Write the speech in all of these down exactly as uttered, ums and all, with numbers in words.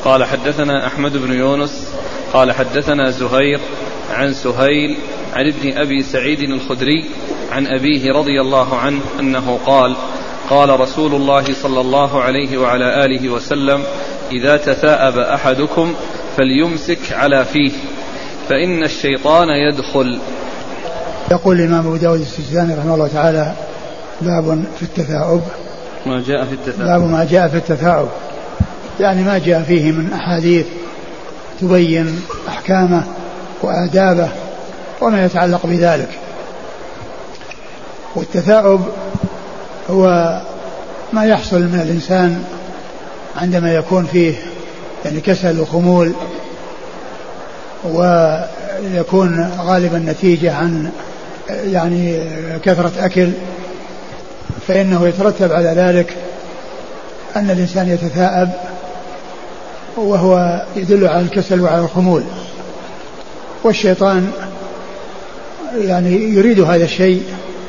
قال حدثنا أحمد بن يونس قال حدثنا زهير عن سهيل عن ابن أبي سعيد الخدري عن أبيه رضي الله عنه أنه قال قال رسول الله صلى الله عليه وعلى آله وسلم إذا تثاءب أحدكم فليمسك على فيه فإن الشيطان يدخل. يقول الإمام أبو داود السجستاني رحمه الله تعالى باب في التثاؤب ما جاء في التثاؤب باب ما جاء في التثاؤب يعني ما جاء فيه من أحاديث تبين أحكامه وآدابه وما يتعلق بذلك. والتثاؤب هو ما يحصل من الإنسان عندما يكون فيه يعني كسل وخمول ويكون غالبا نتيجة عن يعني كثرة أكل، فإنه يترتب على ذلك أن الإنسان يتثاءب وهو يدل على الكسل وعلى الخمول. والشيطان يعني يريد هذا الشيء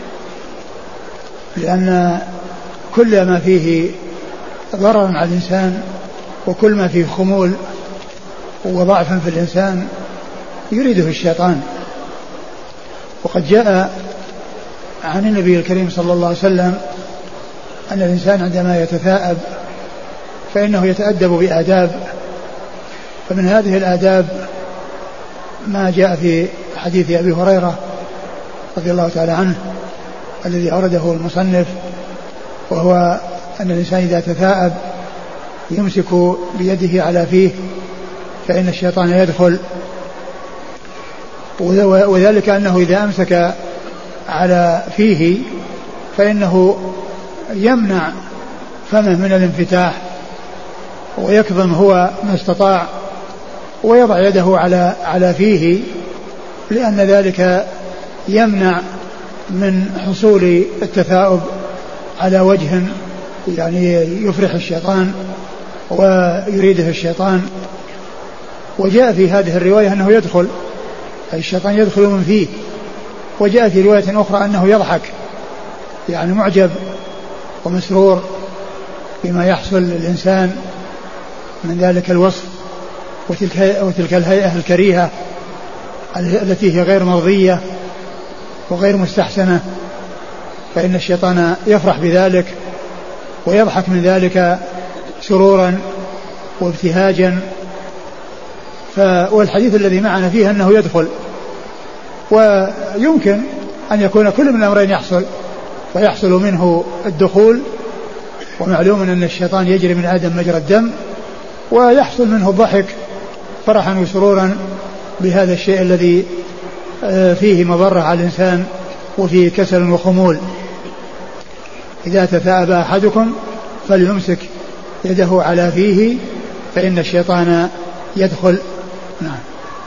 لأن كل ما فيه ضرر على الإنسان وكل ما فيه خمول وضعفا في الإنسان يريده الشيطان. وقد جاء عن النبي الكريم صلى الله عليه وسلم أن الإنسان عندما يتثاءب فإنه يتأدب بآداب، فمن هذه الآداب ما جاء في حديث أبي هريرة رضي الله تعالى عنه الذي أورده المصنف، وهو أن الإنسان إذا تثاءب يمسك بيده على فيه فإن الشيطان يدخل، وذلك أنه إذا أمسك على فيه فإنه يمنع فمه من الانفتاح ويكظم هو ما استطاع ويضع يده على على فيه، لأن ذلك يمنع من حصول التثاؤب على وجه يعني يفرح الشيطان ويريده الشيطان. وجاء في هذه الرواية أنه يدخل، أي الشيطان يدخل من فيه. وجاء في رواية أخرى أنه يضحك، يعني معجب ومسرور بما يحصل للإنسان من ذلك الوصف وتلك, وتلك الهيئة الكريهة التي هي غير مرضية وغير مستحسنة، فإن الشيطان يفرح بذلك ويضحك من ذلك سرورا وابتهاجا. والحديث الذي معنا فيه أنه يدخل، ويمكن أن يكون كل من الأمرين يحصل، فيحصل منه الدخول، ومعلوم أن الشيطان يجري من آدم مجرى الدم، ويحصل منه الضحك فرحا وسرورا بهذا الشيء الذي فيه مضرة على الإنسان وفيه كسل وخمول. إذا تثاءب أحدكم فليمسك يده على فيه فإن الشيطان يدخل. نعم.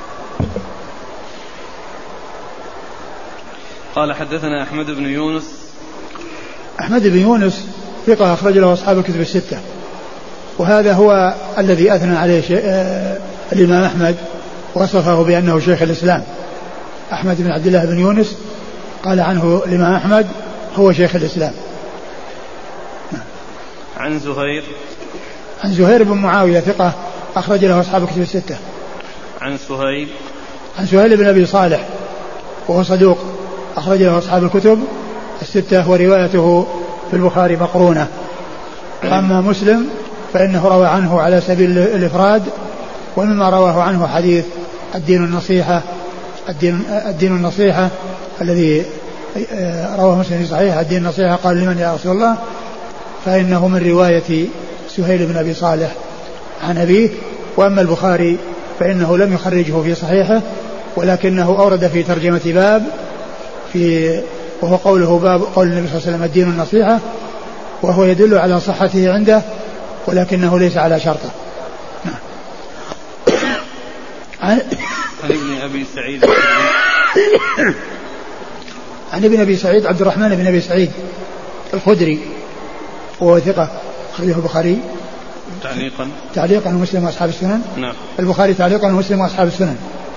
قال حدثنا أحمد بن يونس. أحمد بن يونس ثقة أخرج له أصحاب الكتب الستة، وهذا هو الذي أثنى عليه آه الإمام أحمد وصفه بأنه شيخ الإسلام. أحمد بن عبد الله بن يونس قال عنه الإمام أحمد هو شيخ الإسلام. عن زهير. عن زهير بن معاوية ثقة أخرج له أصحاب الكتب الستة. عن سهيل. عن سهيل بن أبي صالح وهو صدوق أخرج له أصحاب الكتب الستة، وروايته في البخاري مقرونة. وأما مسلم فإنه روى عنه على سبيل الإفراد، ومما رواه عنه حديث الدين النصيحة الدين, الدين النصيحة الذي رواه مسلم في صحيح الدين النصيحة قال لمن يا رسول الله، فإنه من رواية سهيل بن أبي صالح عن أبيه. وأما البخاري فإنه لم يخرجه في صحيحه، ولكنه أورد في ترجمة باب في وهو قوله باب قول النبي صلى الله عليه وسلم الدين النصيحة، وهو يدل على صحته عنده ولكنه ليس على شرطه. عن ابن أبي سعيد عن ابن أبي سعيد عبد الرحمن بن أبي سعيد الخدري وهو ثقة أخرجه البخاري تعليقا تعليقا ومسلم وأصحاب السنن. نعم. البخاري تعليقا ومسلم وأصحاب السنن.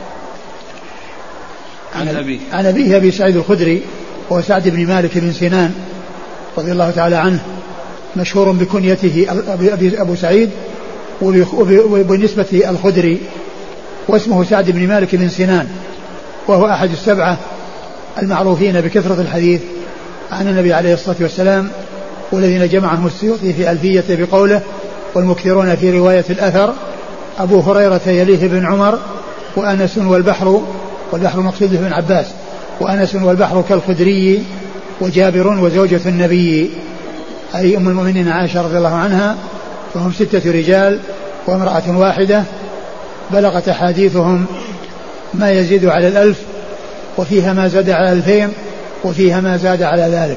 عن أبيه عن أبيه أبي سعيد الخدري وهو سعد بن مالك بن سنان رضي الله تعالى عنه، مشهور بكنيته أبو سعيد، وبالنسبة الخدري، واسمه سعد بن مالك بن سنان، وهو أحد السبعة المعروفين بكثرة الحديث عن النبي عليه الصلاة والسلام، والذين جمعهم السيوطي في ألفية بقوله: والمكثرون في رواية الأثر أبو هريرة يليه بن عمر وأنس والبحر، والبحر مقصود بن عباس، وأنس والبحر كالخدري وجابر وزوجة النبي أي أم المؤمنين عائشة رضي الله عنها، فهم ستة رجال وامرأة واحدة، بلغت أحاديثهم ما يزيد على الألف، وفيها ما زاد على الألفين، وفيها ما زاد على ذلك.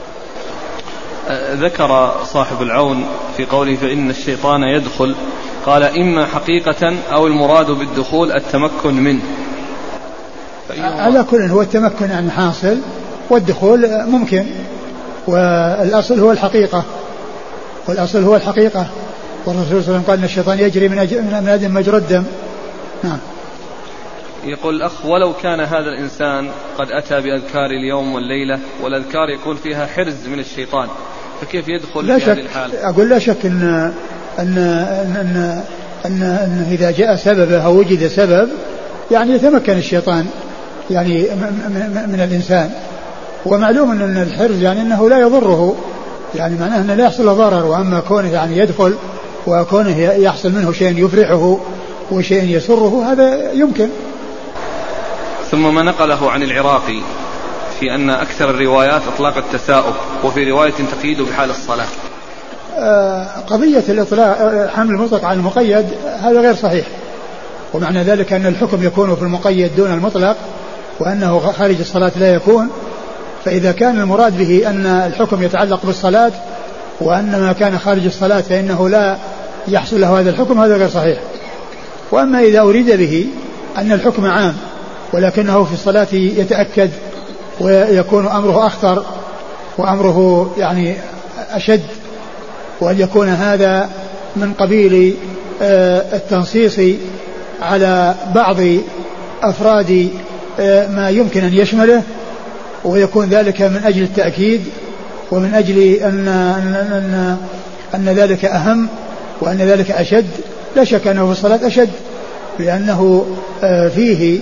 ذكر صاحب العون في قوله فإن الشيطان يدخل، قال إما حقيقة أو المراد بالدخول التمكن منه. على كل هو التمكن عن حاصل، والدخول ممكن، والأصل هو الحقيقة، والأصل هو الحقيقة. والرسول صلى الله عليه وسلم قال إن الشيطان يجري من من آدم مجرى الدم. نعم. يقول الأخ: ولو كان هذا الإنسان قد أتى بأذكار اليوم والليلة، والأذكار يكون فيها حرز من الشيطان، فكيف يدخل لا في شك هذه الحال؟ أقول لا شك أن أن أن أن, أن, أن إذا جاء سببه أو وجد سبب يعني يتمكن الشيطان يعني من, من الإنسان. ومعلوم أن الحرز يعني أنه لا يضره، يعني معناه أنه لا يحصل له ضرر، وأما كونه يعني يدخل وكونه يحصل منه شيء يفرحه وشيء يسره هذا يمكن. ثم ما نقله عن العراقي في أن أكثر الروايات أطلاق التثاؤب، وفي رواية تقييد بحال الصلاة. قضية الإطلاق حمل المطلق على المقيد هذا غير صحيح، ومعنى ذلك أن الحكم يكون في المقيد دون المطلق، وأنه خارج الصلاة لا يكون. فإذا كان المراد به أن الحكم يتعلق بالصلاة، وأن ما كان خارج الصلاة فإنه لا يحصل له هذا الحكم، هذا غير صحيح. وأما إذا أريد به أن الحكم عام ولكنه في الصلاة يتأكد ويكون أمره أخطر وأمره يعني أشد، وأن يكون هذا من قبيل التنصيص على بعض أفراد ما يمكن أن يشمله، ويكون ذلك من أجل التأكيد ومن أجل أن, أن, أن, أن ذلك أهم وأن ذلك أشد، لا شك أنه في الصلاة أشد، لأنه فيه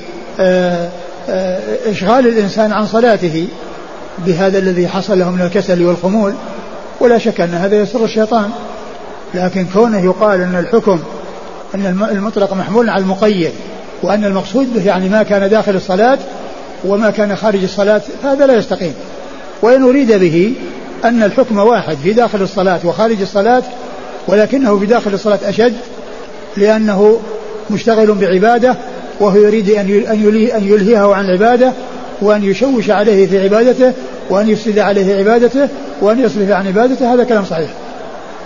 إشغال الإنسان عن صلاته بهذا الذي حصل له من الكسل والخمول، ولا شك أن هذا يسر الشيطان. لكن كونه يقال أن الحكم أن المطلق محمول على المقيد، وأن المقصود به يعني ما كان داخل الصلاة وما كان خارج الصلاة، هذا لا يستقيم. وإن أريد به أن الحكم واحد في داخل الصلاة وخارج الصلاة، ولكنه في داخل الصلاة أشد لأنه مشتغل بعبادة، وهو يريد أن يلهيه عن العبادة، وأن يشوش عليه في عبادته، وأن يفسد عليه عبادته، وأن يصرف عن عبادته، هذا كلام صحيح.